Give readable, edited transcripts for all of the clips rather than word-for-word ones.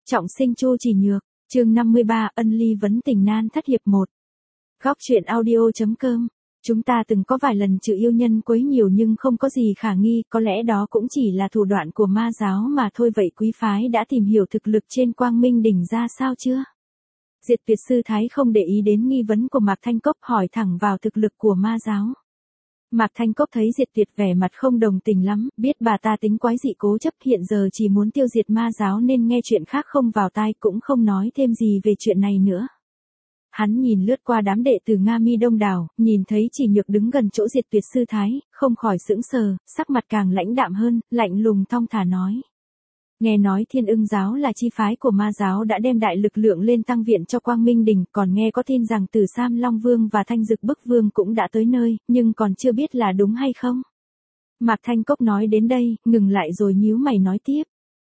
Trọng sinh Chu Chỉ Nhược, chương 53, ân ly vấn tình nan thất hiệp 1. Góc truyện audio.com. Chúng ta từng có vài lần chịu yêu nhân quấy nhiều nhưng không có gì khả nghi, có lẽ đó cũng chỉ là thủ đoạn của ma giáo mà thôi. Vậy quý phái đã tìm hiểu thực lực trên Quang Minh đỉnh ra sao chưa? Diệt Tuyệt sư thái không để ý đến nghi vấn của Mạc Thanh Cốc, hỏi thẳng vào thực lực của ma giáo. Mạc Thanh Cốc thấy Diệt Tuyệt vẻ mặt không đồng tình lắm, biết bà ta tính quái dị cố chấp, hiện giờ chỉ muốn tiêu diệt ma giáo nên nghe chuyện khác không vào tai, cũng không nói thêm gì về chuyện này nữa. Hắn nhìn lướt qua đám đệ tử Nga Mi đông đảo, nhìn thấy Chỉ Nhược đứng gần chỗ Diệt Tuyệt sư thái, không khỏi sững sờ, sắc mặt càng lãnh đạm hơn, lạnh lùng thong thả nói. Nghe nói Thiên Ưng giáo là chi phái của ma giáo đã đem đại lực lượng lên tăng viện cho Quang Minh Đình, còn nghe có tin rằng Tử Sam Long Vương và Thanh Dực Bức Vương cũng đã tới nơi, nhưng còn chưa biết là đúng hay không. Mạc Thanh Cốc nói đến đây, ngừng lại rồi nhíu mày nói tiếp.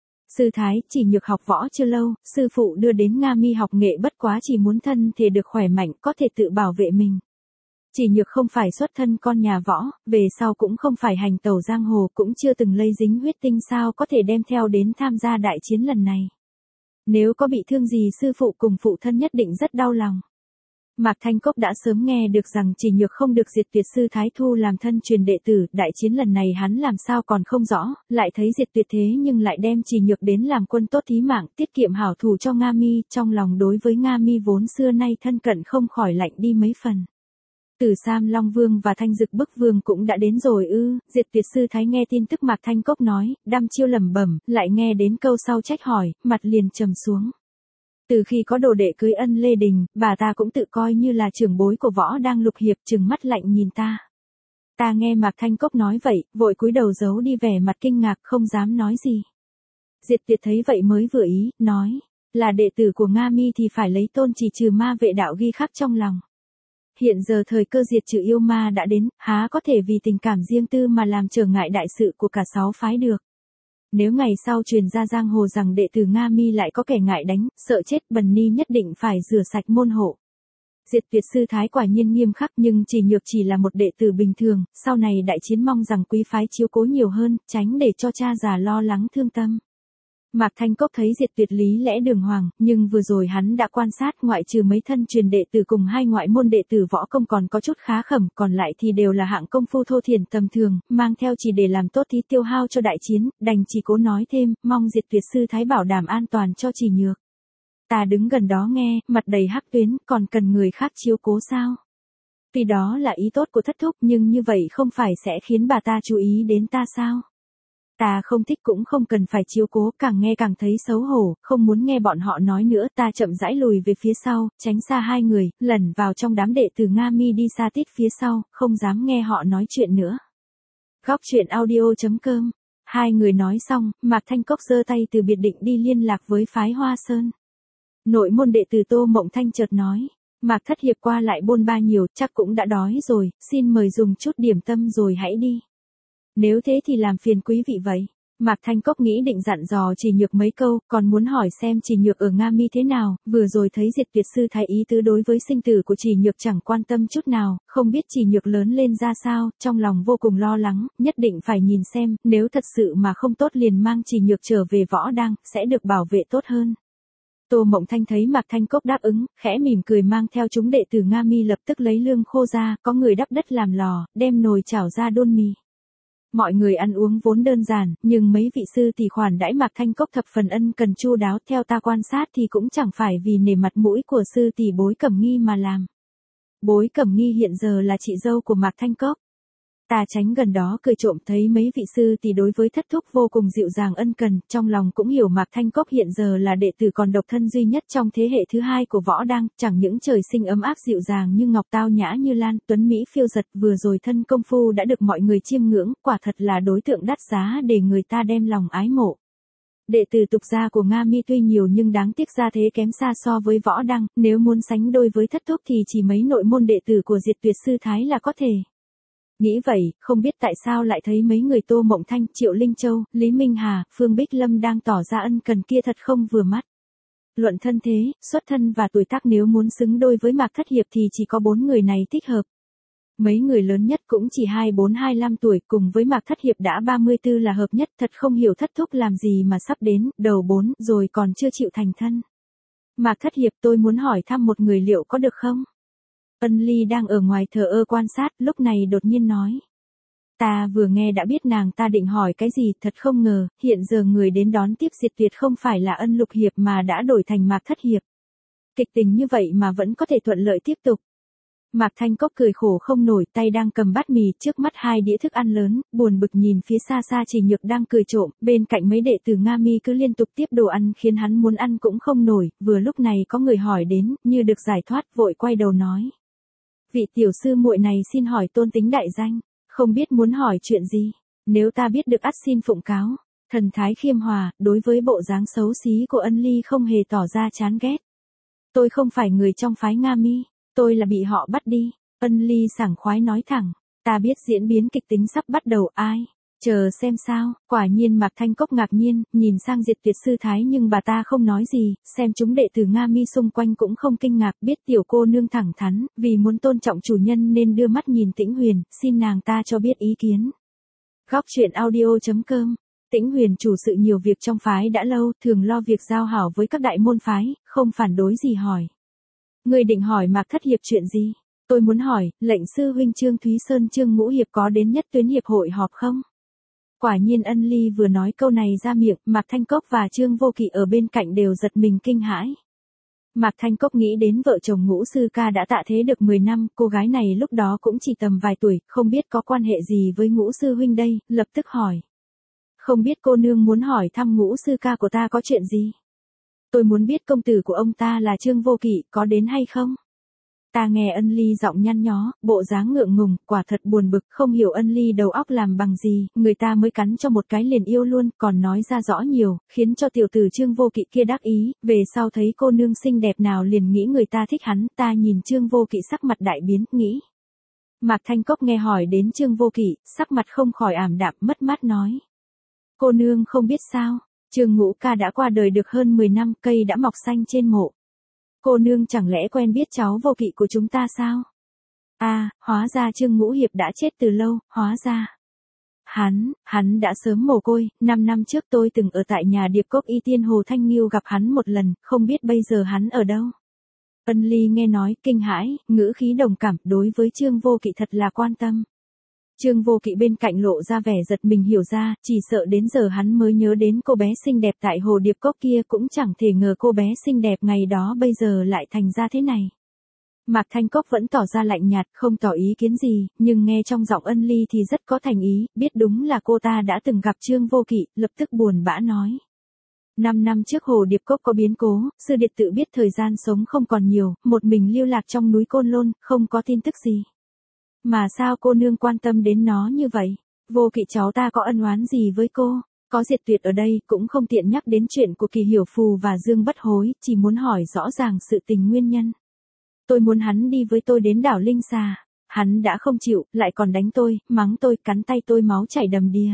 Sư thái, Chỉ Nhược học võ chưa lâu, sư phụ đưa đến Nga Mi học nghệ, bất quá chỉ muốn thân thể được khỏe mạnh, có thể tự bảo vệ mình. Chỉ Nhược không phải xuất thân con nhà võ, về sau cũng không phải hành tẩu giang hồ, cũng chưa từng lây dính huyết tinh, sao có thể đem theo đến tham gia đại chiến lần này. Nếu có bị thương gì sư phụ cùng phụ thân nhất định rất đau lòng. Mạc Thanh Cốc đã sớm nghe được rằng Chỉ Nhược không được Diệt Tuyệt sư thái thu làm thân truyền đệ tử, đại chiến lần này hắn làm sao còn không rõ, lại thấy Diệt Tuyệt thế nhưng lại đem Chỉ Nhược đến làm quân tốt thí mạng, tiết kiệm hảo thủ cho Nga Mi, trong lòng đối với Nga Mi vốn xưa nay thân cận không khỏi lạnh đi mấy phần. Tử Sam Long Vương và Thanh Dực Bức Vương cũng đã đến rồi ư? Diệt Tuyệt sư thái nghe tin tức Mạc Thanh Cốc nói, đăm chiêu lẩm bẩm, lại nghe đến câu sau trách hỏi, mặt liền trầm xuống. Từ khi có đồ đệ cưới Ân Lê Đình, bà ta cũng tự coi như là trưởng bối của võ đang lục hiệp, trừng mắt lạnh nhìn ta. Ta nghe Mạc Thanh Cốc nói vậy, vội cúi đầu giấu đi vẻ mặt kinh ngạc, không dám nói gì. Diệt Tuyệt thấy vậy mới vừa ý, nói, là đệ tử của Nga Mi thì phải lấy tôn chỉ trừ ma vệ đạo ghi khắc trong lòng. Hiện giờ thời cơ diệt trừ yêu ma đã đến, há có thể vì tình cảm riêng tư mà làm trở ngại đại sự của cả 6 phái được. Nếu ngày sau truyền ra giang hồ rằng đệ tử Nga Mi lại có kẻ ngại đánh, sợ chết, Bần Ni nhất định phải rửa sạch môn hộ. Diệt Tuyệt sư thái quả nhiên nghiêm khắc, nhưng Chỉ Nhược chỉ là một đệ tử bình thường, sau này đại chiến mong rằng quý phái chiếu cố nhiều hơn, tránh để cho cha già lo lắng thương tâm. Mạc Thanh Cốc thấy Diệt Tuyệt lý lẽ đường hoàng, nhưng vừa rồi hắn đã quan sát, ngoại trừ mấy thân truyền đệ tử cùng 2 ngoại môn đệ tử võ công còn có chút khá khẩm, còn lại thì đều là hạng công phu thô thiển tầm thường, mang theo chỉ để làm tốt tí tiêu hao cho đại chiến, đành chỉ cố nói thêm, mong Diệt Tuyệt sư thái bảo đảm an toàn cho Chỉ Nhược. Ta đứng gần đó nghe, mặt đầy hắc tuyến, còn cần người khác chiếu cố sao? Tuy đó là ý tốt của thất thúc, nhưng như vậy không phải sẽ khiến bà ta chú ý đến ta sao? Ta không thích cũng không cần phải chiếu cố, càng nghe càng thấy xấu hổ, không muốn nghe bọn họ nói nữa. Ta chậm rãi lùi về phía sau, tránh xa 2 người, lẩn vào trong đám đệ tử Nga Mi đi xa tít phía sau, không dám nghe họ nói chuyện nữa. Góc truyện audio.com. 2 người nói xong, Mạc Thanh Cốc giơ tay từ biệt định đi liên lạc với phái Hoa Sơn. Nội môn đệ tử Tô Mộng Thanh chợt nói, Mạc thất hiệp qua lại bôn ba nhiều, chắc cũng đã đói rồi, xin mời dùng chút điểm tâm rồi hãy đi. Nếu thế thì làm phiền quý vị vậy. Mạc Thanh Cốc nghĩ định dặn dò Chỉ Nhược mấy câu, còn muốn hỏi xem Chỉ Nhược ở Nga Mi thế nào, vừa rồi thấy Diệt Tuyệt sư thái ý tứ đối với sinh tử của Chỉ Nhược chẳng quan tâm chút nào, không biết Chỉ Nhược lớn lên ra sao, trong lòng vô cùng lo lắng, nhất định phải nhìn xem, nếu thật sự mà không tốt liền mang Chỉ Nhược trở về võ đang, sẽ được bảo vệ tốt hơn. Tô Mộng Thanh thấy Mạc Thanh Cốc đáp ứng, khẽ mỉm cười mang theo chúng đệ tử Nga Mi lập tức lấy lương khô ra, có người đắp đất làm lò, đem nồi chảo ra đun mì. Mọi người ăn uống vốn đơn giản, nhưng mấy vị sư tỷ khoản đãi Mạc Thanh Cốc thập phần ân cần chu đáo, theo ta quan sát thì cũng chẳng phải vì nể mặt mũi của sư tỷ Bối Cẩm Nghi mà làm. Bối Cẩm Nghi hiện giờ là chị dâu của Mạc Thanh Cốc. Ta tránh gần đó cười trộm, thấy mấy vị sư tỷ đối với thất thúc vô cùng dịu dàng ân cần, trong lòng cũng hiểu Mạc Thanh Cốc hiện giờ là đệ tử còn độc thân duy nhất trong thế hệ thứ 2 của võ đang, chẳng những trời sinh ấm áp dịu dàng như ngọc, tao nhã như lan, tuấn mỹ phiêu giật, vừa rồi thân công phu đã được mọi người chiêm ngưỡng, quả thật là đối tượng đắt giá để người ta đem lòng ái mộ. Đệ tử tục gia của Nga Mi tuy nhiều nhưng đáng tiếc gia thế kém xa so với võ đăng, nếu muốn sánh đôi với thất thúc thì chỉ mấy nội môn đệ tử của Diệt Tuyệt sư thái là có thể. Nghĩ vậy, không biết tại sao lại thấy mấy người Tô Mộng Thanh, Triệu Linh Châu, Lý Minh Hà, Phương Bích Lâm đang tỏ ra ân cần kia thật không vừa mắt. Luận thân thế, xuất thân và tuổi tác nếu muốn xứng đôi với Mạc thất hiệp thì chỉ có 4 người này thích hợp. Mấy người lớn nhất cũng chỉ 24-25 tuổi, cùng với Mạc Thất Hiệp đã 34 là hợp nhất, thật không hiểu Thất Thúc làm gì mà sắp đến, đầu 4 rồi còn chưa chịu thành thân. Mạc Thất Hiệp, tôi muốn hỏi thăm một người liệu có được không? Ân Ly đang ở ngoài thờ ơ quan sát, lúc này đột nhiên nói. Ta vừa nghe đã biết nàng ta định hỏi cái gì, thật không ngờ, hiện giờ người đến đón tiếp Diệt Tuyệt không phải là Ân Lục Hiệp mà đã đổi thành Mạc Thất Hiệp. Kịch tình như vậy mà vẫn có thể thuận lợi tiếp tục. Mạc Thanh Cốc cười khổ không nổi, tay đang cầm bát mì, trước mắt 2 đĩa thức ăn lớn, buồn bực nhìn phía xa xa Chỉ Nhược đang cười trộm, bên cạnh mấy đệ tử Nga Mi cứ liên tục tiếp đồ ăn khiến hắn muốn ăn cũng không nổi, vừa lúc này có người hỏi đến, như được giải thoát, vội quay đầu nói. Vị tiểu sư muội này xin hỏi tôn tính đại danh, không biết muốn hỏi chuyện gì, nếu ta biết được ắt xin phụng cáo. Thần thái khiêm hòa, đối với bộ dáng xấu xí của Ân Ly không hề tỏ ra chán ghét. Tôi không phải người trong phái Nga Mi. Tôi là bị họ bắt đi. Ân Ly sảng khoái nói thẳng. Ta biết diễn biến kịch tính sắp bắt đầu, ai? Chờ xem sao. Quả nhiên Mạc Thanh Cốc ngạc nhiên, nhìn sang Diệt Tuyệt sư thái nhưng bà ta không nói gì, xem chúng đệ tử Nga Mi xung quanh cũng không kinh ngạc, biết tiểu cô nương thẳng thắn, vì muốn tôn trọng chủ nhân nên đưa mắt nhìn Tĩnh Huyền, xin nàng ta cho biết ý kiến. Góc truyện audio.com. Tĩnh Huyền chủ sự nhiều việc trong phái đã lâu, thường lo việc giao hảo với các đại môn phái, không phản đối gì hỏi. Người định hỏi Mạc Thất Hiệp chuyện gì? Tôi muốn hỏi, lệnh sư huynh Trương Thúy Sơn Trương Ngũ Hiệp có đến Nhất Tuyến Hiệp hội họp không? Quả nhiên Ân Ly vừa nói câu này ra miệng, Mạc Thanh Cốc và Trương Vô Kỵ ở bên cạnh đều giật mình kinh hãi. Mạc Thanh Cốc nghĩ đến vợ chồng Ngũ sư ca đã tạ thế được 10 năm, cô gái này lúc đó cũng chỉ tầm vài tuổi, không biết có quan hệ gì với Ngũ sư huynh đây, lập tức hỏi. Không biết cô nương muốn hỏi thăm Ngũ sư ca của ta có chuyện gì? Tôi muốn biết công tử của ông ta là Trương Vô Kỵ có đến hay không? Ta nghe Ân Ly giọng nhăn nhó, bộ dáng ngượng ngùng, quả thật buồn bực, không hiểu Ân Ly đầu óc làm bằng gì, người ta mới cắn cho một cái liền yêu luôn, còn nói ra rõ nhiều, khiến cho tiểu tử Trương Vô Kỵ kia đắc ý, về sau thấy cô nương xinh đẹp nào liền nghĩ người ta thích hắn, ta nhìn Trương Vô Kỵ sắc mặt đại biến, nghĩ. Mạc Thanh Cốc nghe hỏi đến Trương Vô Kỵ, sắc mặt không khỏi ảm đạm, mất mát nói. Cô nương không biết sao, Trương Ngũ ca đã qua đời được hơn 10 năm, cây đã mọc xanh trên mộ. Cô nương chẳng lẽ quen biết cháu Vô Kỵ của chúng ta sao? À, hóa ra Trương Ngũ Hiệp đã chết từ lâu, hóa ra. Hắn đã sớm mồ côi, 5 năm trước tôi từng ở tại nhà Điệp Cốc Y Tiên Hồ Thanh Nghiêu gặp hắn một lần, không biết bây giờ hắn ở đâu. Ân Ly nghe nói, kinh hãi, ngữ khí đồng cảm, đối với Trương Vô Kỵ thật là quan tâm. Trương Vô Kỵ bên cạnh lộ ra vẻ giật mình hiểu ra, chỉ sợ đến giờ hắn mới nhớ đến cô bé xinh đẹp tại Hồ Điệp Cốc kia, cũng chẳng thể ngờ cô bé xinh đẹp ngày đó bây giờ lại thành ra thế này. Mạc Thanh Cốc vẫn tỏ ra lạnh nhạt, không tỏ ý kiến gì, nhưng nghe trong giọng Ân Ly thì rất có thành ý, biết đúng là cô ta đã từng gặp Trương Vô Kỵ, lập tức buồn bã nói. 5 năm trước Hồ Điệp Cốc có biến cố, sư điệt tự biết thời gian sống không còn nhiều, một mình lưu lạc trong núi Côn Lôn, không có tin tức gì. Mà sao cô nương quan tâm đến nó như vậy? Vô Kỵ cháu ta có ân oán gì với cô? Có Diệt Tuyệt ở đây cũng không tiện nhắc đến chuyện của Kỳ Hiểu Phù và Dương Bất Hối, chỉ muốn hỏi rõ ràng sự tình nguyên nhân. Tôi muốn hắn đi với tôi đến đảo Linh Xà. Hắn đã không chịu, lại còn đánh tôi, mắng tôi, cắn tay tôi máu chảy đầm đìa.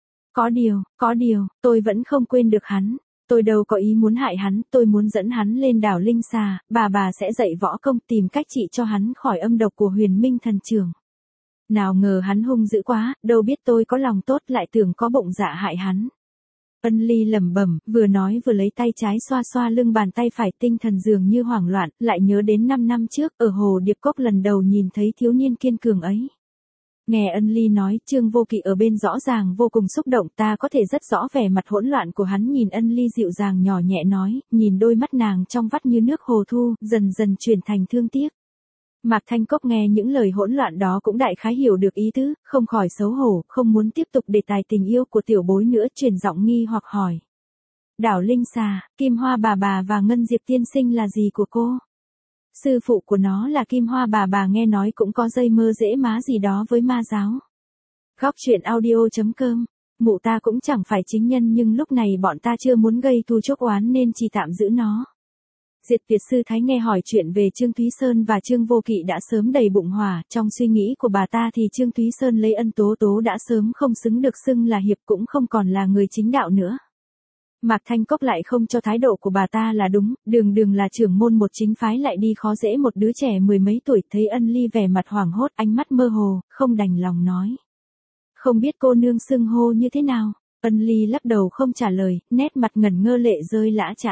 Có điều, tôi vẫn không quên được hắn. Tôi đâu có ý muốn hại hắn, tôi muốn dẫn hắn lên đảo Linh Xà, bà sẽ dạy võ công tìm cách trị cho hắn khỏi âm độc của Huyền Minh thần trưởng. Nào ngờ hắn hung dữ quá, đâu biết tôi có lòng tốt lại tưởng có bụng dạ hại hắn. Ân Ly lẩm bẩm, vừa nói vừa lấy tay trái xoa xoa lưng bàn tay phải, tinh thần dường như hoảng loạn, lại nhớ đến 5 năm trước, ở Hồ Điệp Cốc lần đầu nhìn thấy thiếu niên kiên cường ấy. Nghe Ân Ly nói, Trương Vô Kỵ ở bên rõ ràng vô cùng xúc động, ta có thể rất rõ vẻ mặt hỗn loạn của hắn, nhìn Ân Ly dịu dàng nhỏ nhẹ nói, nhìn đôi mắt nàng trong vắt như nước hồ thu, dần dần chuyển thành thương tiếc. Mạc Thanh Cốc nghe những lời hỗn loạn đó cũng đại khái hiểu được ý tứ, không khỏi xấu hổ, không muốn tiếp tục đề tài tình yêu của tiểu bối nữa, chuyển giọng nghi hoặc hỏi. Đảo Linh Xà, Kim Hoa bà và Ngân Diệp tiên sinh là gì của cô? Sư phụ của nó là Kim Hoa bà nghe nói cũng có dây mơ dễ má gì đó với ma giáo. Góc truyện audio.com. Mụ ta cũng chẳng phải chính nhân nhưng lúc này bọn ta chưa muốn gây thù chuốc oán nên chỉ tạm giữ nó. Diệt Tuyệt sư thái nghe hỏi chuyện về Trương Thúy Sơn và Trương Vô Kỵ đã sớm đầy bụng hỏa, trong suy nghĩ của bà ta thì Trương Thúy Sơn lấy Ân Tố Tố đã sớm không xứng được xưng là hiệp, cũng không còn là người chính đạo nữa. Mạc Thanh Cốc lại không cho thái độ của bà ta là đúng, đường đường là trưởng môn một chính phái lại đi khó dễ một đứa trẻ mười mấy tuổi. Thấy Ân Ly vẻ mặt hoảng hốt, ánh mắt mơ hồ, không đành lòng nói. Không biết cô nương xưng hô như thế nào? Ân Ly lắc đầu không trả lời, nét mặt ngẩn ngơ lệ rơi lã chã.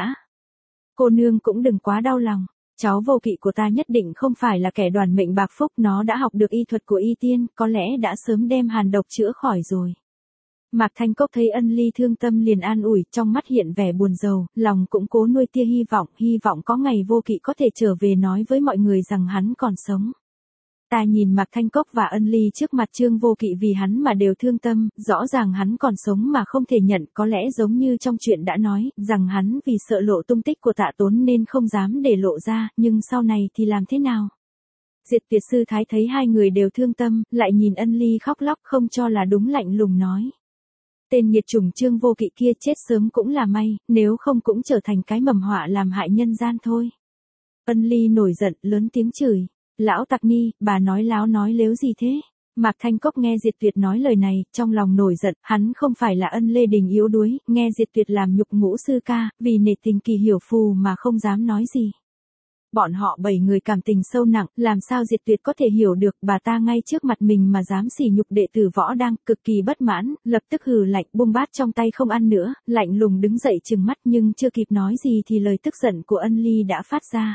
Cô nương cũng đừng quá đau lòng. Cháu vô kỵ của ta nhất định không phải là kẻ đoản mệnh bạc phúc, nó đã học được y thuật của y tiên, có lẽ đã sớm đem hàn độc chữa khỏi rồi. Mạc Thanh Cốc thấy Ân Ly thương tâm liền an ủi, trong mắt hiện vẻ buồn rầu, lòng cũng cố nuôi tia hy vọng có ngày vô kỵ có thể trở về nói với mọi người rằng hắn còn sống. Ta nhìn Mạc Thanh Cốc và Ân Ly trước mặt Trương Vô Kỵ vì hắn mà đều thương tâm, rõ ràng hắn còn sống mà không thể nhận, có lẽ giống như trong chuyện đã nói, rằng hắn vì sợ lộ tung tích của Tạ Tốn nên không dám để lộ ra, nhưng sau này thì làm thế nào? Diệt Tuyệt sư thái thấy hai người đều thương tâm, lại nhìn Ân Ly khóc lóc không cho là đúng, lạnh lùng nói. Tên nghiệt chủng Trương Vô Kỵ kia chết sớm cũng là may, nếu không cũng trở thành cái mầm họa làm hại nhân gian thôi. Ân Ly nổi giận, lớn tiếng chửi. Lão tặc ni, bà nói láo nói lếu gì thế? Mạc Thanh Cốc nghe Diệt Tuyệt nói lời này, trong lòng nổi giận, hắn không phải là Ân Lê Đình yếu đuối, nghe Diệt Tuyệt làm nhục Ngũ sư ca, vì nể tình Kỳ Hiểu Phù mà không dám nói gì. Bọn họ 7 người cảm tình sâu nặng, làm sao Diệt Tuyệt có thể hiểu được, bà ta ngay trước mặt mình mà dám sỉ nhục đệ tử Võ Đăng, cực kỳ bất mãn, lập tức hừ lạnh, buông bát trong tay không ăn nữa, lạnh lùng đứng dậy trừng mắt, nhưng chưa kịp nói gì thì lời tức giận của Ân Ly đã phát ra.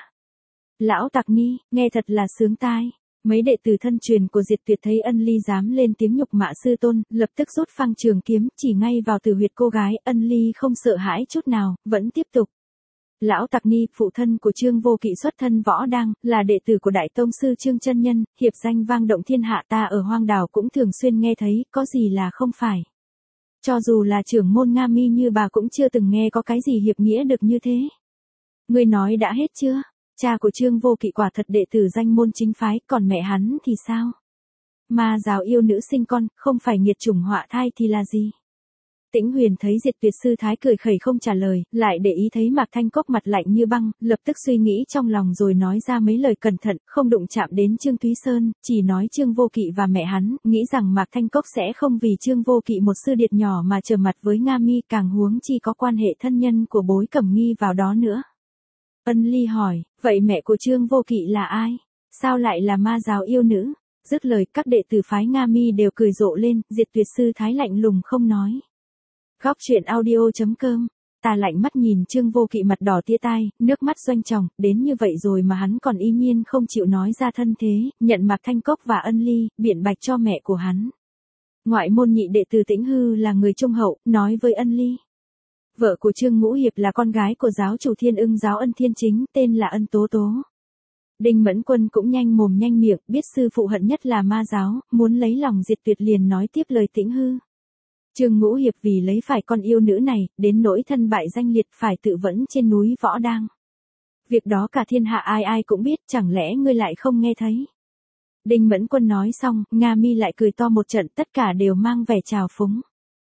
Lão tặc ni, nghe thật là sướng tai. Mấy đệ tử thân truyền của Diệt Tuyệt thấy Ân Ly dám lên tiếng nhục mạ sư tôn, lập tức rút phăng trường kiếm, chỉ ngay vào tử huyệt cô gái. Ân Ly không sợ hãi chút nào, vẫn tiếp tục. Lão tặc ni, phụ thân của Trương Vô Kỵ xuất thân Võ Đăng, là đệ tử của Đại Tông sư Trương Chân Nhân, hiệp danh vang động thiên hạ, ta ở Hoang Đảo cũng thường xuyên nghe thấy, có gì là không phải. Cho dù là trưởng môn Nga Mi như bà cũng chưa từng nghe có cái gì hiệp nghĩa được như thế. Ngươi nói đã hết chưa? Cha của Trương Vô Kỵ quả thật đệ tử danh môn chính phái, còn mẹ hắn thì sao? Ma giáo yêu nữ sinh con, không phải nghiệt chủng họa thai thì là gì? Tĩnh Huyền thấy Diệt Tuyệt sư thái cười khẩy không trả lời, lại để ý thấy Mạc Thanh Cốc mặt lạnh như băng, lập tức suy nghĩ trong lòng rồi nói ra mấy lời cẩn thận, không đụng chạm đến Trương Thúy Sơn, chỉ nói Trương Vô Kỵ và mẹ hắn, nghĩ rằng Mạc Thanh Cốc sẽ không vì Trương Vô Kỵ một sư điệt nhỏ mà trở mặt với Nga Mi, càng huống chi có quan hệ thân nhân của Bối Cẩm Nghi vào đó nữa. Ân Ly hỏi, vậy mẹ của Trương Vô Kỵ là ai? Sao lại là ma giáo yêu nữ? Dứt lời, các đệ tử phái Nga Mi đều cười rộ lên, Diệt Tuyệt sư thái lạnh lùng không nói. Góc truyện audio.com. Ta lạnh mắt nhìn Trương Vô Kỵ mặt đỏ tía tai, nước mắt doanh tròng, đến như vậy rồi mà hắn còn y nhiên không chịu nói ra thân thế, nhận Mạc Thanh Cốc và Ân Ly, biện bạch cho mẹ của hắn. Ngoại môn nhị đệ tử Tĩnh Hư là người trung hậu, nói với Ân Ly. Vợ của Trương Ngũ Hiệp là con gái của giáo chủ Thiên Ưng giáo Ân Thiên Chính, tên là Ân Tố Tố. Đinh Mẫn Quân cũng nhanh mồm nhanh miệng, biết sư phụ hận nhất là ma giáo, muốn lấy lòng Diệt Tuyệt liền nói tiếp lời Tĩnh Hư. Trương Ngũ Hiệp vì lấy phải con yêu nữ này, đến nỗi thân bại danh liệt phải tự vẫn trên núi Võ Đăng. Việc đó cả thiên hạ ai ai cũng biết, chẳng lẽ ngươi lại không nghe thấy. Đinh Mẫn Quân nói xong, Nga Mi lại cười to một trận, tất cả đều mang vẻ trào phúng.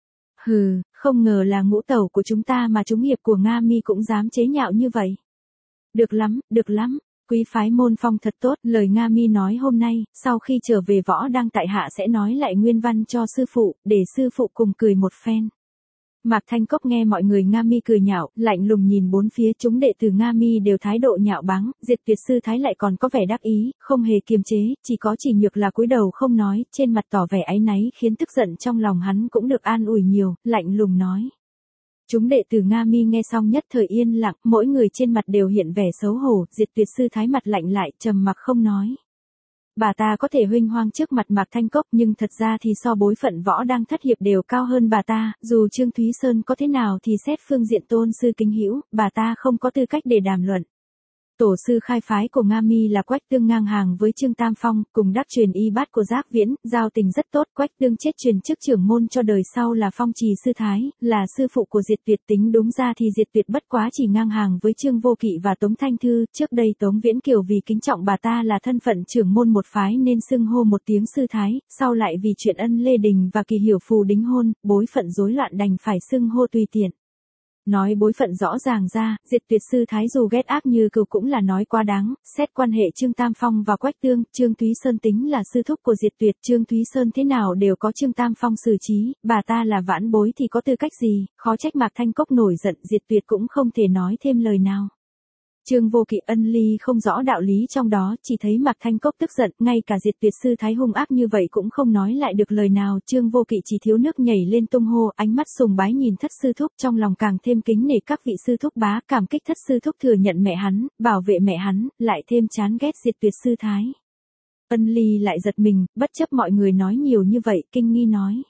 Hừ, không ngờ là ngũ tẩu của chúng ta mà chúng hiệp của Nga Mi cũng dám chế nhạo như vậy. Được lắm, quý phái môn phong thật tốt, lời Nga Mi nói hôm nay, sau khi trở về Võ Đăng tại hạ sẽ nói lại nguyên văn cho sư phụ, để sư phụ cùng cười một phen. Mạc Thanh Cốc nghe mọi người Nga Mi cười nhạo, lạnh lùng nhìn bốn phía, chúng đệ tử Nga Mi đều thái độ nhạo báng, Diệt Tuyệt sư thái lại còn có vẻ đắc ý, không hề kiềm chế, chỉ nhược là cúi đầu không nói, trên mặt tỏ vẻ áy náy, khiến tức giận trong lòng hắn cũng được an ủi nhiều, lạnh lùng nói. Chúng đệ tử Nga Mi nghe xong nhất thời yên lặng, mỗi người trên mặt đều hiện vẻ xấu hổ, Diệt Tuyệt sư thái mặt lạnh lại, trầm mặc không nói. Bà ta có thể huênh hoang trước mặt Mạc Thanh Cốc, nhưng thật ra thì so bối phận Võ Đăng thất hiệp đều cao hơn bà ta, dù Trương Thúy Sơn có thế nào thì xét phương diện tôn sư kính hữu, bà ta không có tư cách để đàm luận. Tổ sư khai phái của Nga Mi là Quách Tương ngang hàng với Trương Tam Phong, cùng đắc truyền y bát của Giác Viễn, giao tình rất tốt. Quách Tương chết truyền chức trưởng môn cho đời sau là Phong Trì sư thái, là sư phụ của Diệt Tuyệt, tính đúng ra thì Diệt Tuyệt bất quá chỉ ngang hàng với Trương Vô Kỵ và Tống Thanh Thư. Trước đây Tống Viễn Kiều vì kính trọng bà ta là thân phận trưởng môn một phái nên xưng hô một tiếng sư thái, sau lại vì chuyện Ân Lê Đình và Kỳ Hiểu Phù đính hôn, bối phận rối loạn đành phải xưng hô tùy tiện. Nói bối phận rõ ràng ra, Diệt Tuyệt sư thái dù ghét ác như cừu cũng là nói quá đáng, xét quan hệ Trương Tam Phong và Quách Tương, Trương Thúy Sơn tính là sư thúc của Diệt Tuyệt, Trương Thúy Sơn thế nào đều có Trương Tam Phong xử trí, bà ta là vãn bối thì có tư cách gì, khó trách Mạc Thanh Cốc nổi giận, Diệt Tuyệt cũng không thể nói thêm lời nào. Trương Vô Kỵ ân ly không rõ đạo lý trong đó, chỉ thấy Mạc Thanh Cốc tức giận, ngay cả Diệt Tuyệt sư thái hung ác như vậy cũng không nói lại được lời nào, Trương Vô Kỵ chỉ thiếu nước nhảy lên tung hô, ánh mắt sùng bái nhìn thất sư thúc, trong lòng càng thêm kính nể các vị sư thúc bá, cảm kích thất sư thúc thừa nhận mẹ hắn, bảo vệ mẹ hắn, lại thêm chán ghét Diệt Tuyệt sư thái. Ân ly lại giật mình, bất chấp mọi người nói nhiều như vậy, kinh nghi nói.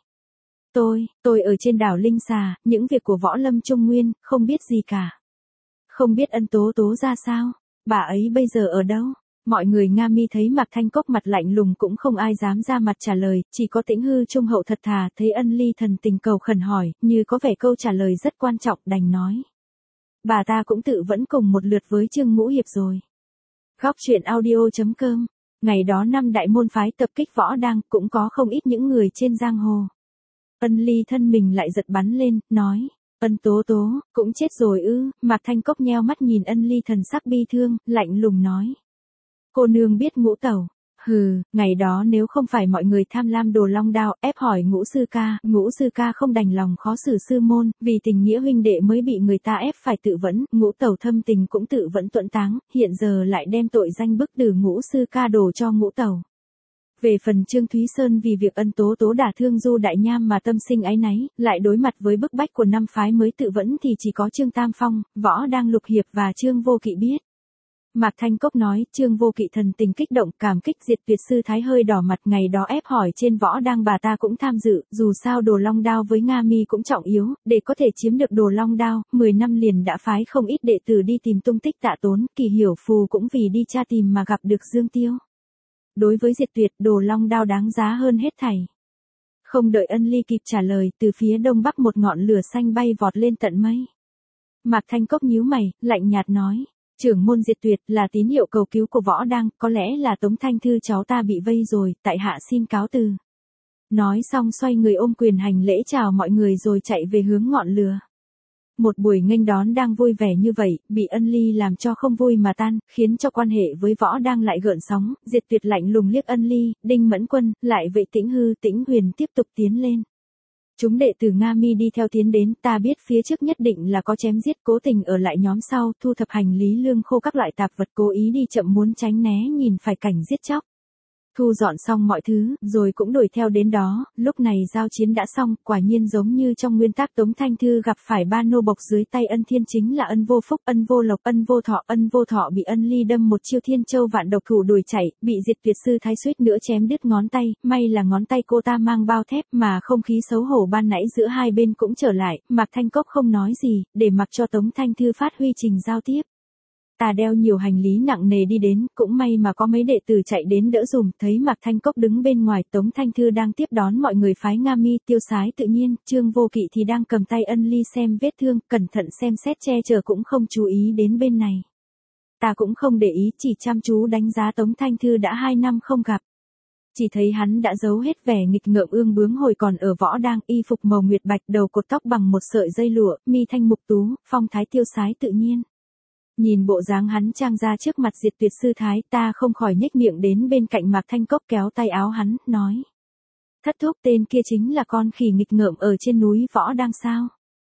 Tôi ở trên đảo Linh Xà, những việc của Võ Lâm Trung Nguyên, không biết gì cả. Không biết Ân Tố Tố ra sao, bà ấy bây giờ ở đâu? Mọi người Nga Mi thấy Mạc Thanh Cốc mặt lạnh lùng cũng không ai dám ra mặt trả lời, chỉ có Tĩnh Hư trung hậu thật thà, thấy Ân Ly thần tình cầu khẩn hỏi, như có vẻ câu trả lời rất quan trọng, đành nói. Bà ta cũng tự vẫn cùng một lượt với Trương Ngũ Hiệp rồi. Góc truyện audio.com. Ngày đó năm đại môn phái tập kích Võ Đang, cũng có không ít những người trên giang hồ. Ân Ly thân mình lại giật bắn lên, nói. Ân Tố Tố, cũng chết rồi ư? Mạc Thanh Cốc nheo mắt nhìn Ân Ly thần sắc bi thương, lạnh lùng nói. Cô nương biết Ngũ tẩu. Hừ, ngày đó nếu không phải mọi người tham lam Đồ Long Đao ép hỏi Ngũ sư ca không đành lòng khó xử sư môn, vì tình nghĩa huynh đệ mới bị người ta ép phải tự vẫn, Ngũ tẩu thâm tình cũng tự vẫn tuẫn táng, hiện giờ lại đem tội danh bức tử Ngũ sư ca đổ cho Ngũ tẩu. Về phần Trương Thúy Sơn vì việc Ân Tố Tố đả thương Du Đại Nham mà tâm sinh áy náy, lại đối mặt với bức bách của năm phái mới tự vẫn thì chỉ có Trương Tam Phong, Võ Đang Lục Hiệp và Trương Vô Kỵ biết. Mạc Thanh Cốc nói, Trương Vô Kỵ thần tình kích động, cảm kích Diệt Tuyệt sư thái hơi đỏ mặt, ngày đó ép hỏi trên Võ Đang bà ta cũng tham dự, dù sao Đồ Long Đao với Nga Mi cũng trọng yếu, để có thể chiếm được Đồ Long Đao, 10 năm liền đã phái không ít đệ tử đi tìm tung tích Tạ Tốn, Kỳ Hiểu Phù cũng vì đi tra tìm mà gặp được Dương Tiêu. Đối với Diệt Tuyệt, Đồ Long Đao đáng giá hơn hết thảy. Không đợi Ân Ly kịp trả lời, từ phía đông bắc một ngọn lửa xanh bay vọt lên tận mây. Mạc Thanh Cốc nhíu mày, lạnh nhạt nói, trưởng môn Diệt Tuyệt là tín hiệu cầu cứu của Võ Đang, có lẽ là Tống Thanh Thư cháu ta bị vây rồi, tại hạ xin cáo từ. Nói xong xoay người ôm quyền hành lễ chào mọi người rồi chạy về hướng ngọn lửa. Một buổi nghênh đón đang vui vẻ như vậy, bị Ân Ly làm cho không vui mà tan, khiến cho quan hệ với Võ Đang lại gợn sóng, Diệt Tuyệt lạnh lùng liếc Ân Ly, Đinh Mẫn Quân, lại vậy Tĩnh Hư, Tĩnh Huyền tiếp tục tiến lên. Chúng đệ tử Nga Mi đi theo tiến đến, ta biết phía trước nhất định là có chém giết, cố tình ở lại nhóm sau, thu thập hành lý lương khô các loại tạp vật, cố ý đi chậm muốn tránh né nhìn phải cảnh giết chóc. Thu dọn xong mọi thứ, rồi cũng đuổi theo đến đó, lúc này giao chiến đã xong, quả nhiên giống như trong nguyên tắc Tống Thanh Thư gặp phải ba nô bộc dưới tay Ân Thiên chính là Ân Vô Phúc, Ân Vô Lộc, Ân Vô Thọ bị Ân Ly đâm một chiêu thiên châu vạn độc thủ đuổi chạy, bị Diệt Tuyệt sư thái suýt nữa chém đứt ngón tay, may là ngón tay cô ta mang bao thép mà không khí xấu hổ ban nãy giữa hai bên cũng trở lại, Mạc Thanh Cốc không nói gì, để mặc cho Tống Thanh Thư phát huy trình giao tiếp. Ta đeo nhiều hành lý nặng nề đi đến, cũng may mà có mấy đệ tử chạy đến đỡ dùm, thấy Mạc Thanh Cốc đứng bên ngoài, Tống Thanh Thư đang tiếp đón mọi người phái Nga Mi, tiêu sái tự nhiên, Trương Vô Kỵ thì đang cầm tay Ân Ly xem vết thương, cẩn thận xem xét che chở cũng không chú ý đến bên này. Ta cũng không để ý, chỉ chăm chú đánh giá Tống Thanh Thư đã 2 năm không gặp. Chỉ thấy hắn đã giấu hết vẻ nghịch ngợm ương bướng hồi còn ở Võ Đang, y phục màu nguyệt bạch, đầu cột tóc bằng một sợi dây lụa, mi thanh mục tú, phong thái tiêu sái tự nhiên. Nhìn bộ dáng hắn trang ra trước mặt Diệt Tuyệt sư thái, ta không khỏi nhếch miệng đến bên cạnh Mạc Thanh Cốc kéo tay áo hắn, nói. Thất thúc, tên kia chính là con khỉ nghịch ngợm ở trên núi Võ Đang sao?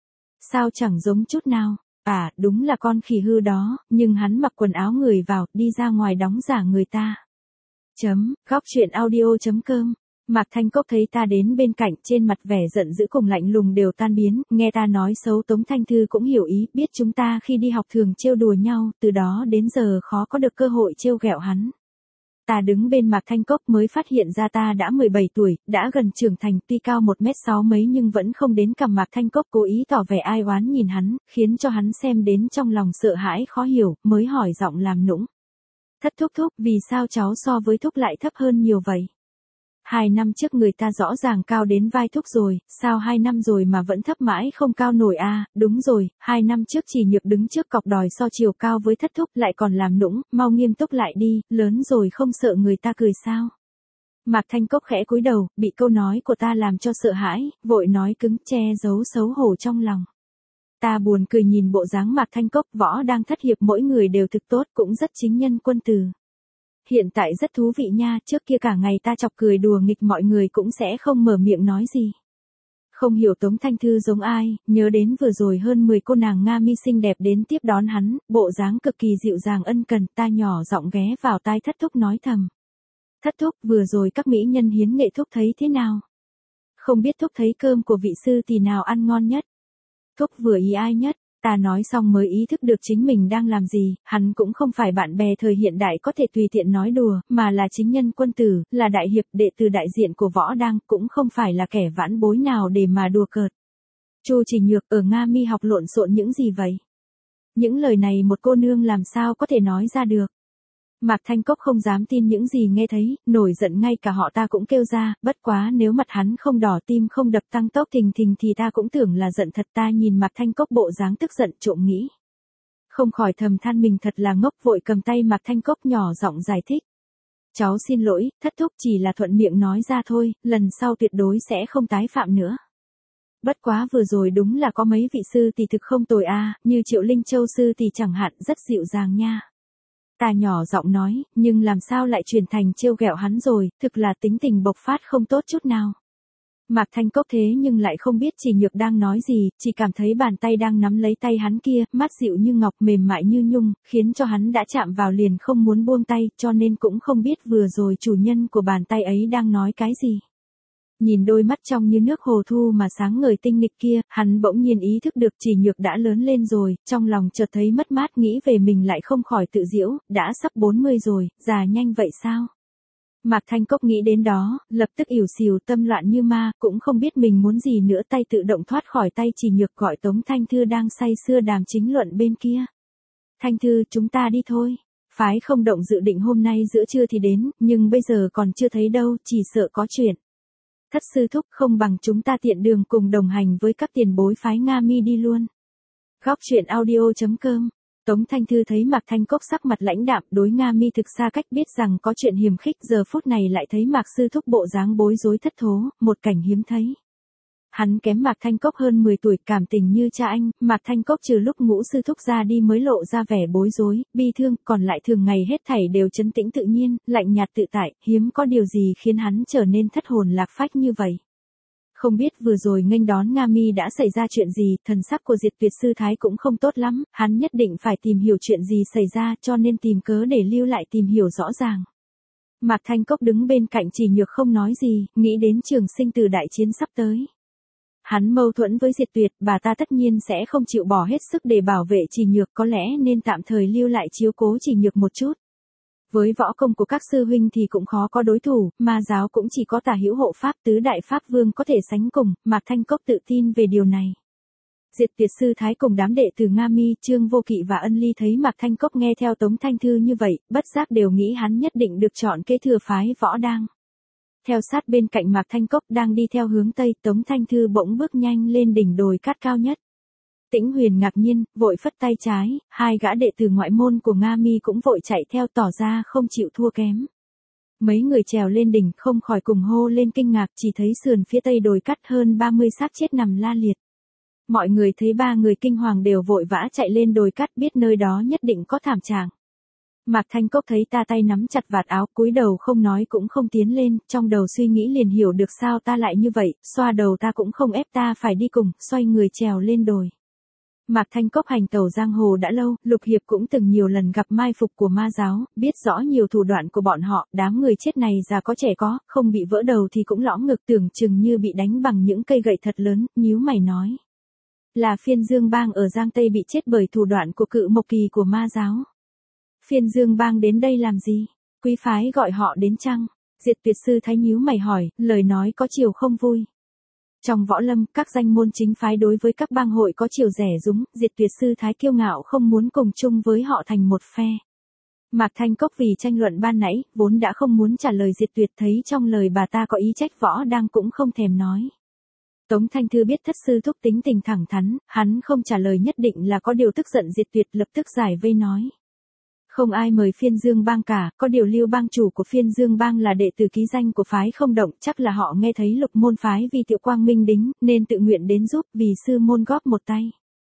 Sao chẳng giống chút nào? À, đúng là con khỉ hư đó, nhưng hắn mặc quần áo người vào, đi ra ngoài đóng giả người ta. Góc truyện audio.com. Mạc Thanh Cốc thấy ta đến bên cạnh, trên mặt vẻ giận dữ cùng lạnh lùng đều tan biến, nghe ta nói xấu Tống Thanh Thư cũng hiểu ý, biết chúng ta khi đi học thường trêu đùa nhau, từ đó đến giờ khó có được cơ hội trêu ghẹo hắn. Ta đứng bên Mạc Thanh Cốc mới phát hiện ra ta đã 17 tuổi, đã gần trưởng thành, tuy cao 1m6 mấy nhưng vẫn không đến cằm. Mạc Thanh Cốc cố ý tỏ vẻ ai oán nhìn hắn, khiến cho hắn xem đến trong lòng sợ hãi khó hiểu, mới hỏi giọng làm nũng. Thất thúc, vì sao cháu so với thúc lại thấp hơn nhiều vậy? 2 năm trước người ta rõ ràng cao đến vai thúc rồi, sao 2 năm rồi mà vẫn thấp mãi không cao nổi à? Đúng rồi, 2 năm trước chỉ nhược đứng trước cọc đòi so chiều cao với thất thúc lại còn làm nũng, mau nghiêm túc lại đi, lớn rồi không sợ người ta cười sao? Mạc Thanh Cốc khẽ cúi đầu, bị câu nói của ta làm cho sợ hãi, vội nói cứng che giấu xấu hổ trong lòng. Ta buồn cười nhìn bộ dáng Mạc Thanh Cốc, Võ đang thất hiệp mỗi người đều thực tốt, cũng rất chính nhân quân tử. Hiện tại rất thú vị nha, trước kia cả ngày ta chọc cười đùa nghịch mọi người cũng sẽ không mở miệng nói gì. Không hiểu Tống Thanh Thư giống ai, nhớ đến vừa rồi hơn 10 cô nàng Nga Mi xinh đẹp đến tiếp đón hắn, bộ dáng cực kỳ dịu dàng ân cần, ta nhỏ giọng ghé vào tai Thất Thúc nói thầm. Thất Thúc, vừa rồi các mỹ nhân hiến nghệ Thúc thấy thế nào? Không biết Thúc thấy cơm của vị sư tỷ nào ăn ngon nhất? Thúc vừa ý ai nhất? Ta nói xong mới ý thức được chính mình đang làm gì, hắn cũng không phải bạn bè thời hiện đại có thể tùy tiện nói đùa, mà là chính nhân quân tử, là đại hiệp đệ tử đại diện của Võ Đang, cũng không phải là kẻ vãn bối nào để mà đùa cợt. Chu Chỉ Nhược ở Nga Mi học lộn xộn những gì vậy? Những lời này một cô nương làm sao có thể nói ra được? Mạc Thanh Cốc không dám tin những gì nghe thấy, nổi giận ngay cả họ ta cũng kêu ra, bất quá nếu mặt hắn không đỏ tim không đập tăng tốc thình thình thì ta cũng tưởng là giận thật. Ta nhìn Mạc Thanh Cốc bộ dáng tức giận trộm nghĩ. Không khỏi thầm than mình thật là ngốc, vội cầm tay Mạc Thanh Cốc nhỏ giọng giải thích. Cháu xin lỗi, Thất Thúc chỉ là thuận miệng nói ra thôi, lần sau tuyệt đối sẽ không tái phạm nữa. Bất quá vừa rồi đúng là có mấy vị sư tỷ thực không tồi a, như Triệu Linh Châu sư tỷ chẳng hạn, rất dịu dàng nha. Ta nhỏ giọng nói, nhưng làm sao lại chuyển thành trêu ghẹo hắn rồi, thực là tính tình bộc phát không tốt chút nào. Mạc Thanh Cốc thế nhưng lại không biết Chỉ Nhược đang nói gì, chỉ cảm thấy bàn tay đang nắm lấy tay hắn kia, mát dịu như ngọc mềm mại như nhung, khiến cho hắn đã chạm vào liền không muốn buông tay, cho nên cũng không biết vừa rồi chủ nhân của bàn tay ấy đang nói cái gì. Nhìn đôi mắt trong như nước hồ thu mà sáng ngời tinh nghịch kia, hắn bỗng nhiên ý thức được Chỉ Nhược đã lớn lên rồi, trong lòng chợt thấy mất mát, nghĩ về mình lại không khỏi tự giễu, đã sắp 40 rồi, già nhanh vậy sao? Mạc Thanh Cốc nghĩ đến đó, lập tức ỉu xìu tâm loạn như ma, cũng không biết mình muốn gì nữa, tay tự động thoát khỏi tay Chỉ Nhược, gọi Tống Thanh Thư đang say sưa đàm chính luận bên kia. Thanh Thư, chúng ta đi thôi. Phái không động dự định hôm nay giữa trưa thì đến, nhưng bây giờ còn chưa thấy đâu, chỉ sợ có chuyện. Thất sư thúc, không bằng chúng ta tiện đường cùng đồng hành với các tiền bối phái Nga Mi đi luôn. Góc truyện audio.com. Tống Thanh Thư thấy Mạc Thanh Cốc sắc mặt lãnh đạm, đối Nga Mi thực xa cách, biết rằng có chuyện hiềm khích, giờ phút này lại thấy Mạc sư thúc bộ dáng bối rối thất thố, một cảnh hiếm thấy. Hắn kém Mạc Thanh Cốc hơn 10 tuổi, cảm tình như cha anh, Mạc Thanh Cốc trừ lúc Ngũ sư thúc ra đi mới lộ ra vẻ bối rối, bi thương, còn lại thường ngày hết thảy đều trấn tĩnh tự nhiên, lạnh nhạt tự tại, hiếm có điều gì khiến hắn trở nên thất hồn lạc phách như vậy. Không biết vừa rồi nghênh đón Nga Mi đã xảy ra chuyện gì, thần sắc của Diệt Tuyệt sư thái cũng không tốt lắm, hắn nhất định phải tìm hiểu chuyện gì xảy ra, cho nên tìm cớ để lưu lại tìm hiểu rõ ràng. Mạc Thanh Cốc đứng bên cạnh Chỉ Nhược không nói gì, nghĩ đến trường sinh tử đại chiến sắp tới. Hắn mâu thuẫn với Diệt Tuyệt, bà ta tất nhiên sẽ không chịu bỏ hết sức để bảo vệ Chỉ Nhược, có lẽ nên tạm thời lưu lại chiếu cố Chỉ Nhược một chút. Với võ công của các sư huynh thì cũng khó có đối thủ, ma giáo cũng chỉ có Tả Hữu hộ pháp tứ đại pháp vương có thể sánh cùng, Mạc Thanh Cốc tự tin về điều này. Diệt Tuyệt sư thái cùng đám đệ tử Nga Mi, Trương Vô Kỵ và Ân Ly thấy Mạc Thanh Cốc nghe theo Tống Thanh Thư như vậy, bất giác đều nghĩ hắn nhất định được chọn kế thừa phái Võ Đang. Theo sát bên cạnh Mạc Thanh Cốc đang đi theo hướng Tây, Tống Thanh Thư bỗng bước nhanh lên đỉnh đồi cát cao nhất. Tĩnh Huyền ngạc nhiên, vội phất tay trái, hai gã đệ tử ngoại môn của Nga Mi cũng vội chạy theo, tỏ ra không chịu thua kém. Mấy người trèo lên đỉnh không khỏi cùng hô lên kinh ngạc, chỉ thấy sườn phía tây đồi cát hơn 30 xác chết nằm la liệt. Mọi người thấy ba người kinh hoàng đều vội vã chạy lên đồi cát, biết nơi đó nhất định có thảm trạng. Mạc Thanh Cốc thấy ta tay nắm chặt vạt áo, cúi đầu không nói cũng không tiến lên, trong đầu suy nghĩ liền hiểu được sao ta lại như vậy, xoa đầu ta cũng không ép ta phải đi cùng, xoay người trèo lên đồi. Mạc Thanh Cốc hành tẩu giang hồ đã lâu, Lục Hiệp cũng từng nhiều lần gặp mai phục của ma giáo, biết rõ nhiều thủ đoạn của bọn họ, đám người chết này già có trẻ có, không bị vỡ đầu thì cũng lõm ngực, tưởng chừng như bị đánh bằng những cây gậy thật lớn, nhíu mày nói. Là Phiên Dương Bang ở Giang Tây bị chết bởi thủ đoạn của Cự Mộc Kỳ của ma giáo. Phiên Dương Bang đến đây làm gì? Quý phái gọi họ đến chăng? Diệt Tuyệt sư thái nhíu mày hỏi, lời nói có chiều không vui. Trong võ lâm, các danh môn chính phái đối với các bang hội có chiều rẻ rúng, Diệt Tuyệt sư thái kiêu ngạo không muốn cùng chung với họ thành một phe. Mạc Thanh Cốc vì tranh luận ban nãy, vốn đã không muốn trả lời Diệt Tuyệt, thấy trong lời bà ta có ý trách Võ Đang cũng không thèm nói. Tống Thanh Thư biết thất sư thúc tính tình thẳng thắn, hắn không trả lời nhất định là có điều tức giận. Diệt Tuyệt lập tức giải vây nói. Không ai mời Phiên Dương Bang cả, có điều Lưu bang chủ của Phiên Dương Bang là đệ tử ký danh của phái không động, chắc là họ nghe thấy Lục môn phái vì Tiệu Quang Minh đính, nên tự nguyện đến giúp, vì sư môn góp một tay.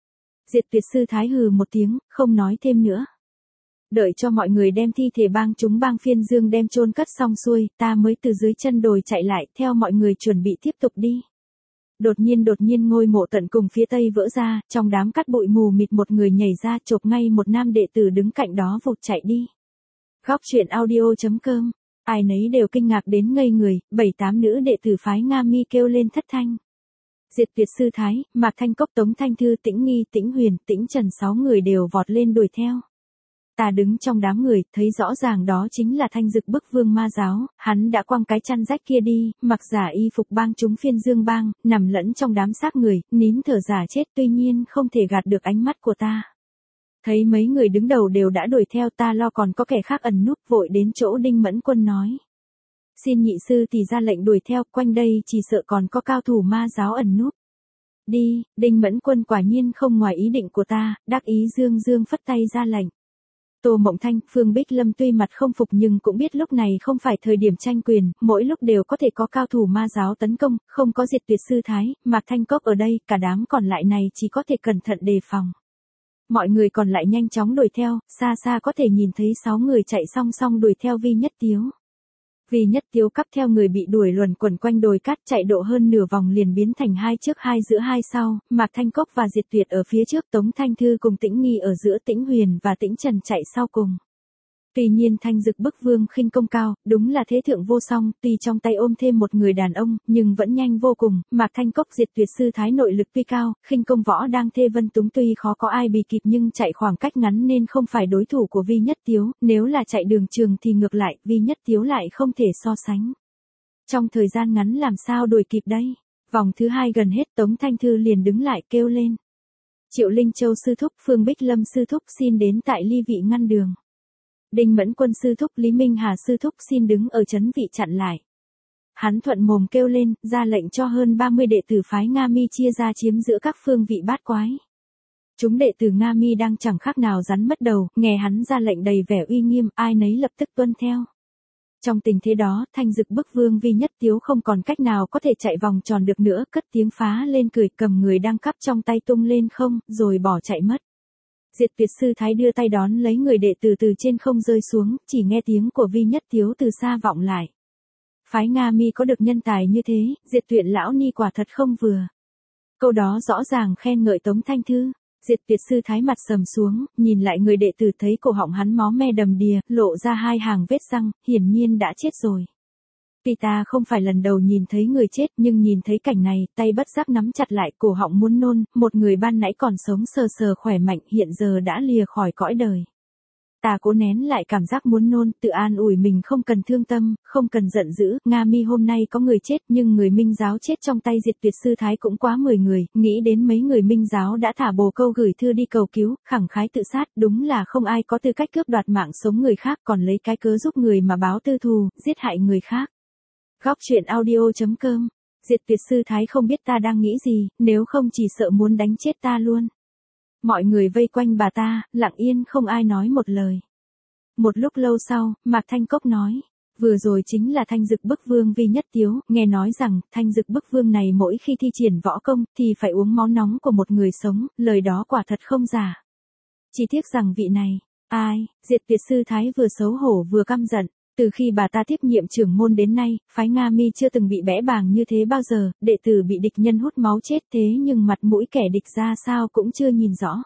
Diệt tuyệt sư thái hừ một tiếng, không nói thêm nữa. Đợi cho mọi người đem thi thể bang chúng bang phiên dương đem chôn cất xong xuôi, ta mới từ dưới chân đồi chạy lại, theo mọi người chuẩn bị tiếp tục đi. Đột nhiên ngôi mộ tận cùng phía tây vỡ ra, trong đám cát bụi mù mịt một người nhảy ra chộp ngay một nam đệ tử đứng cạnh đó vụt chạy đi. Góc truyện audio.com, ai nấy đều kinh ngạc đến ngây người, 7-8 nữ đệ tử phái Nga Mi kêu lên thất thanh. Diệt tuyệt sư thái, Mạc Thanh Cốc, Tống Thanh Thư, Tĩnh Nghi, Tĩnh Huyền, Tĩnh Trần 6 người đều vọt lên đuổi theo. Ta đứng trong đám người, thấy rõ ràng đó chính là Thanh Dực Bức Vương ma giáo, hắn đã quăng cái chăn rách kia đi, mặc giả y phục bang chúng phiên dương bang, nằm lẫn trong đám xác người, nín thở giả chết, tuy nhiên không thể gạt được ánh mắt của ta. Thấy mấy người đứng đầu đều đã đuổi theo, ta lo còn có kẻ khác ẩn núp, vội đến chỗ Đinh Mẫn Quân nói. Xin nhị sư thì ra lệnh đuổi theo, quanh đây chỉ sợ còn có cao thủ ma giáo ẩn núp. Đi, Đinh Mẫn Quân quả nhiên không ngoài ý định của ta, đắc ý dương phất tay ra lệnh. Tô Mộng Thanh, Phương Bích Lâm tuy mặt không phục nhưng cũng biết lúc này không phải thời điểm tranh quyền, mỗi lúc đều có thể có cao thủ ma giáo tấn công, không có diệt tuyệt sư thái, Mạc Thanh Cốc ở đây, cả đám còn lại này chỉ có thể cẩn thận đề phòng. Mọi người còn lại nhanh chóng đuổi theo, xa xa có thể nhìn thấy 6 người chạy song song đuổi theo Vi Nhất Tiếu. Vi Nhất Tiếu cắp theo người bị đuổi luẩn quẩn quanh đồi cát chạy độ hơn nửa vòng liền biến thành 2 trước 2 giữa 2 sau, Mạc Thanh Cốc và Diệt Tuyệt ở phía trước, Tống Thanh Thư cùng Tĩnh Nghi ở giữa, Tĩnh Huyền và Tĩnh Trần chạy sau cùng. Tuy nhiên Thanh Dực Bức Vương khinh công cao, đúng là thế thượng vô song, tuy trong tay ôm thêm một người đàn ông, nhưng vẫn nhanh vô cùng, Mạc Thanh Cốc Diệt Tuyệt sư thái nội lực tuy cao, khinh công võ đang thê vân túng tuy khó có ai bì kịp nhưng chạy khoảng cách ngắn nên không phải đối thủ của Vi Nhất Tiếu, nếu là chạy đường trường thì ngược lại, Vi Nhất Tiếu lại không thể so sánh. Trong thời gian ngắn làm sao đuổi kịp đây? Vòng thứ 2 gần hết, Tống Thanh Thư liền đứng lại kêu lên. Triệu Linh Châu sư thúc, Phương Bích Lâm sư thúc xin đến tại ly vị ngăn đường. Đinh Mẫn Quân sư thúc, Lý Minh Hà sư thúc xin đứng ở trấn vị chặn lại. Hắn thuận mồm kêu lên, ra lệnh cho hơn 30 đệ tử phái Nga Mi chia ra chiếm giữa các phương vị bát quái. Chúng đệ tử Nga Mi đang chẳng khác nào rắn mất đầu, nghe hắn ra lệnh đầy vẻ uy nghiêm, ai nấy lập tức tuân theo. Trong tình thế đó, Thanh Dực Bức Vương Vi Nhất Tiếu không còn cách nào có thể chạy vòng tròn được nữa, cất tiếng phá lên cười, cầm người đang cắp trong tay tung lên không, rồi bỏ chạy mất. Diệt Tuyệt sư thái đưa tay đón lấy người đệ tử từ trên không rơi xuống, chỉ nghe tiếng của Vi Nhất Tiếu từ xa vọng lại. Phái Nga Mi có được nhân tài như thế, Diệt Tuyệt lão ni quả thật không vừa. Câu đó rõ ràng khen ngợi Tống Thanh Thư. Diệt Tuyệt sư thái mặt sầm xuống, nhìn lại người đệ tử thấy cổ họng hắn máu me đầm đìa, lộ ra 2 hàng vết răng, hiển nhiên đã chết rồi. Tuy ta không phải lần đầu nhìn thấy người chết nhưng nhìn thấy cảnh này, tay bất giác nắm chặt lại, cổ họng muốn nôn, một người ban nãy còn sống sờ sờ khỏe mạnh hiện giờ đã lìa khỏi cõi đời. Ta cố nén lại cảm giác muốn nôn, tự an ủi mình không cần thương tâm, không cần giận dữ, Nga Mi hôm nay có người chết nhưng người Minh giáo chết trong tay Diệt Tuyệt sư thái cũng quá 10 người, nghĩ đến mấy người Minh giáo đã thả bồ câu gửi thư đi cầu cứu, khẳng khái tự sát, đúng là không ai có tư cách cướp đoạt mạng sống người khác còn lấy cái cớ giúp người mà báo tư thù, giết hại người khác. Góc truyện audio.com, Diệt Tuyệt sư thái không biết ta đang nghĩ gì, nếu không chỉ sợ muốn đánh chết ta luôn. Mọi người vây quanh bà ta, lặng yên không ai nói một lời. Một lúc lâu sau, Mạc Thanh Cốc nói, vừa rồi chính là Thanh Dực Bức Vương Vi Nhất Tiếu, nghe nói rằng, Thanh Dực Bức Vương này mỗi khi thi triển võ công, thì phải uống máu nóng của một người sống, lời đó quả thật không giả. Chỉ tiếc rằng vị này, ai, Diệt Tuyệt sư thái vừa xấu hổ vừa căm giận. Từ khi bà ta tiếp nhiệm trưởng môn đến nay, phái Nga Mi chưa từng bị bẽ bàng như thế bao giờ, đệ tử bị địch nhân hút máu chết thế nhưng mặt mũi kẻ địch ra sao cũng chưa nhìn rõ.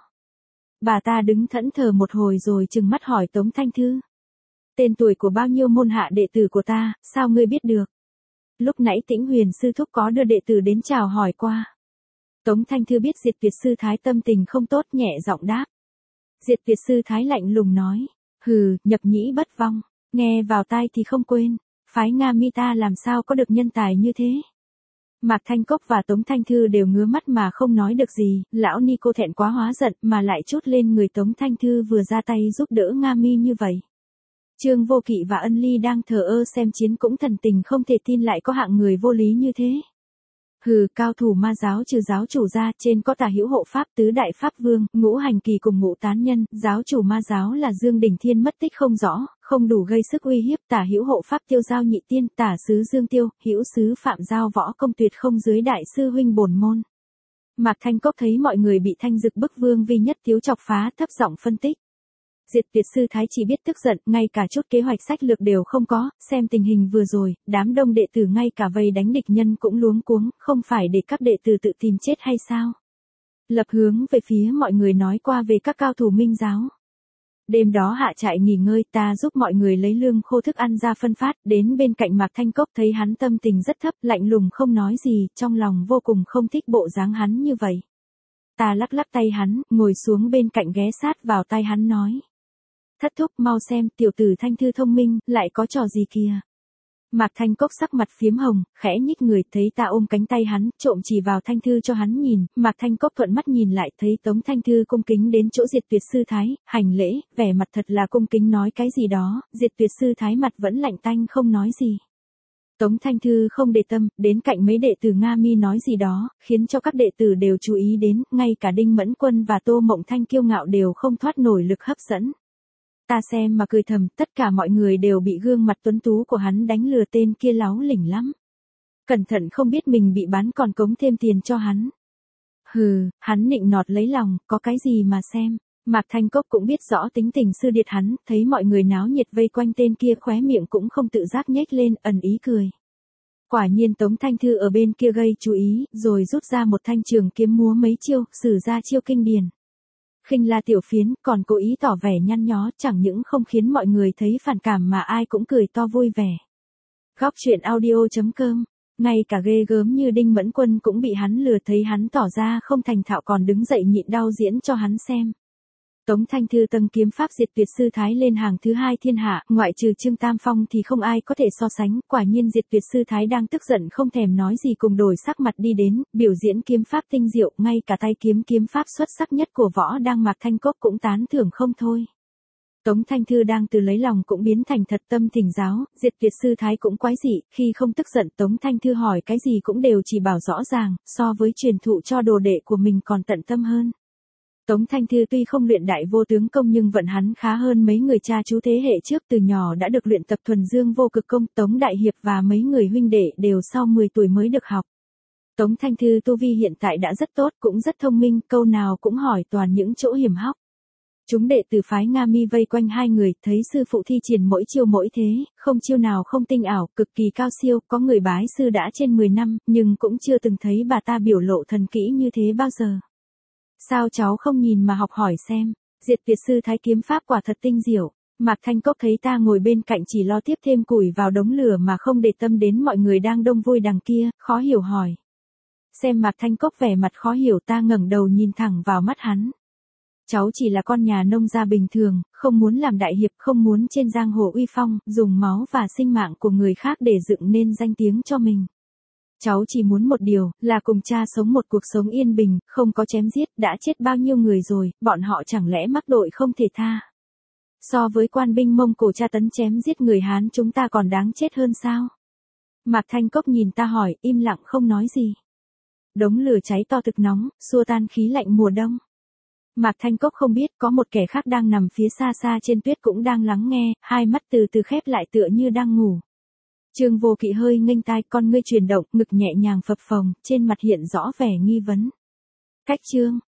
Bà ta đứng thẫn thờ một hồi rồi trừng mắt hỏi Tống Thanh Thư. Tên tuổi của bao nhiêu môn hạ đệ tử của ta, sao ngươi biết được? Lúc nãy Tĩnh Huyền sư thúc có đưa đệ tử đến chào hỏi qua. Tống Thanh Thư biết Diệt Tuyệt sư thái tâm tình không tốt, nhẹ giọng đáp. Diệt Tuyệt sư thái lạnh lùng nói, hừ, nhập nhĩ bất vong. Nghe vào tai thì không quên, phái Nga Mi ta làm sao có được nhân tài như thế. Mạc Thanh Cốc và Tống Thanh Thư đều ngứa mắt mà không nói được gì, lão ni cô thẹn quá hóa giận mà lại trút lên người Tống Thanh Thư vừa ra tay giúp đỡ Nga Mi như vậy. Trương Vô Kỵ và Ân Ly đang thờ ơ xem chiến cũng thần tình không thể tin lại có hạng người vô lý như thế. Hừ, cao thủ ma giáo trừ giáo chủ ra, trên có Tả Hữu hộ pháp, Tứ Đại Pháp Vương, Ngũ Hành Kỳ cùng Ngũ Tán Nhân, giáo chủ ma giáo là Dương Đình Thiên mất tích không rõ, không đủ gây sức uy hiếp, Tả Hữu hộ pháp Tiêu Giao Nhị Tiên, Tả sứ Dương Tiêu, Hữu sứ Phạm Giao võ công tuyệt không dưới đại sư huynh bổn môn. Mạc Thanh Cốc thấy mọi người bị Thanh Dực bức Vương Vi Nhất Tiếu chọc phá, thấp giọng phân tích. Diệt Tuyệt sư thái chỉ biết tức giận, ngay cả chút kế hoạch sách lược đều không có, xem tình hình vừa rồi, đám đông đệ tử ngay cả vây đánh địch nhân cũng luống cuống, không phải để các đệ tử tự tìm chết hay sao? Lập hướng về phía mọi người nói qua về các cao thủ Minh giáo. Đêm đó hạ trại nghỉ ngơi, ta giúp mọi người lấy lương khô thức ăn ra phân phát, đến bên cạnh Mạc Thanh Cốc thấy hắn tâm tình rất thấp, lạnh lùng không nói gì, trong lòng vô cùng không thích bộ dáng hắn như vậy. Ta lắc lắc tay hắn, ngồi xuống bên cạnh ghé sát vào tai hắn nói. Thất thúc mau xem, tiểu tử Thanh Thư thông minh, lại có trò gì kìa. Mạc Thanh Cốc sắc mặt phiếm hồng, khẽ nhích người, thấy ta ôm cánh tay hắn, trộm chỉ vào Thanh Thư cho hắn nhìn, Mạc Thanh Cốc thuận mắt nhìn lại, thấy Tống Thanh Thư cung kính đến chỗ Diệt Tuyệt sư thái, hành lễ, vẻ mặt thật là cung kính nói cái gì đó, Diệt Tuyệt sư thái mặt vẫn lạnh tanh không nói gì. Tống Thanh Thư không để tâm, đến cạnh mấy đệ tử Nga Mi nói gì đó, khiến cho các đệ tử đều chú ý đến, ngay cả Đinh Mẫn Quân và Tô Mộng Thanh kiêu ngạo đều không thoát nổi lực hấp dẫn. Ta xem mà cười thầm, tất cả mọi người đều bị gương mặt tuấn tú của hắn đánh lừa, tên kia láu lỉnh lắm. Cẩn thận không biết mình bị bán còn cống thêm tiền cho hắn. Hừ, hắn nịnh nọt lấy lòng, có cái gì mà xem. Mạc Thanh Cốc cũng biết rõ tính tình sư điệt hắn, thấy mọi người náo nhiệt vây quanh tên kia, khóe miệng cũng không tự giác nhếch lên, ẩn ý cười. Quả nhiên Tống Thanh Thư ở bên kia gây chú ý, rồi rút ra một thanh trường kiếm múa mấy chiêu, sử ra chiêu kinh điển. Khinh La tiểu phiến, còn cố ý tỏ vẻ nhăn nhó, chẳng những không khiến mọi người thấy phản cảm mà ai cũng cười to vui vẻ. Góc truyện audio.com, ngay cả ghê gớm như Đinh Mẫn Quân cũng bị hắn lừa, thấy hắn tỏ ra không thành thạo còn đứng dậy nhịn đau diễn cho hắn xem. Tống Thanh Thư tầng kiếm pháp Diệt Tuyệt sư thái lên hàng thứ 2 thiên hạ, ngoại trừ Trương Tam Phong thì không ai có thể so sánh, quả nhiên Diệt Tuyệt sư thái đang tức giận không thèm nói gì cùng đổi sắc mặt đi đến, biểu diễn kiếm pháp tinh diệu, ngay cả tay kiếm pháp xuất sắc nhất của võ đang Mạc Thanh Cốc cũng tán thưởng không thôi. Tống Thanh Thư đang từ lấy lòng cũng biến thành thật tâm thỉnh giáo, Diệt Tuyệt sư thái cũng quái dị, khi không tức giận Tống Thanh Thư hỏi cái gì cũng đều chỉ bảo rõ ràng, so với truyền thụ cho đồ đệ của mình còn tận tâm hơn. Tống Thanh Thư tuy không luyện đại vô tướng công nhưng vận hắn khá hơn mấy người cha chú thế hệ trước, từ nhỏ đã được luyện tập thuần dương vô cực công, Tống Đại Hiệp và mấy người huynh đệ đều sau 10 tuổi mới được học. Tống Thanh Thư tu vi hiện tại đã rất tốt, cũng rất thông minh, câu nào cũng hỏi toàn những chỗ hiểm hóc. Chúng đệ tử phái Nga Mi vây quanh hai người, thấy sư phụ thi triển mỗi chiêu mỗi thế, không chiêu nào không tinh ảo, cực kỳ cao siêu, có người bái sư đã trên 10 năm, nhưng cũng chưa từng thấy bà ta biểu lộ thần kỹ như thế bao giờ. Sao cháu không nhìn mà học hỏi xem, Diệt Tuyệt sư thái kiếm pháp quả thật tinh diệu. Mạc Thanh Cốc thấy ta ngồi bên cạnh chỉ lo tiếp thêm củi vào đống lửa mà không để tâm đến mọi người đang đông vui đằng kia, khó hiểu hỏi. Xem Mạc Thanh Cốc vẻ mặt khó hiểu, ta ngẩng đầu nhìn thẳng vào mắt hắn. Cháu chỉ là con nhà nông gia bình thường, không muốn làm đại hiệp, không muốn trên giang hồ uy phong, dùng máu và sinh mạng của người khác để dựng nên danh tiếng cho mình. Cháu chỉ muốn một điều, là cùng cha sống một cuộc sống yên bình, không có chém giết, đã chết bao nhiêu người rồi, bọn họ chẳng lẽ mắc tội không thể tha. So với quan binh Mông Cổ tra tấn chém giết người Hán chúng ta còn đáng chết hơn sao? Mạc Thanh Cốc nhìn ta hỏi, im lặng không nói gì. Đống lửa cháy to thực nóng, xua tan khí lạnh mùa đông. Mạc Thanh Cốc không biết có một kẻ khác đang nằm phía xa xa trên tuyết cũng đang lắng nghe, hai mắt từ từ khép lại tựa như đang ngủ. Trương Vô Kỵ hơi nghênh tai, con ngươi chuyển động, ngực nhẹ nhàng phập phồng, trên mặt hiện rõ vẻ nghi vấn. Cách chương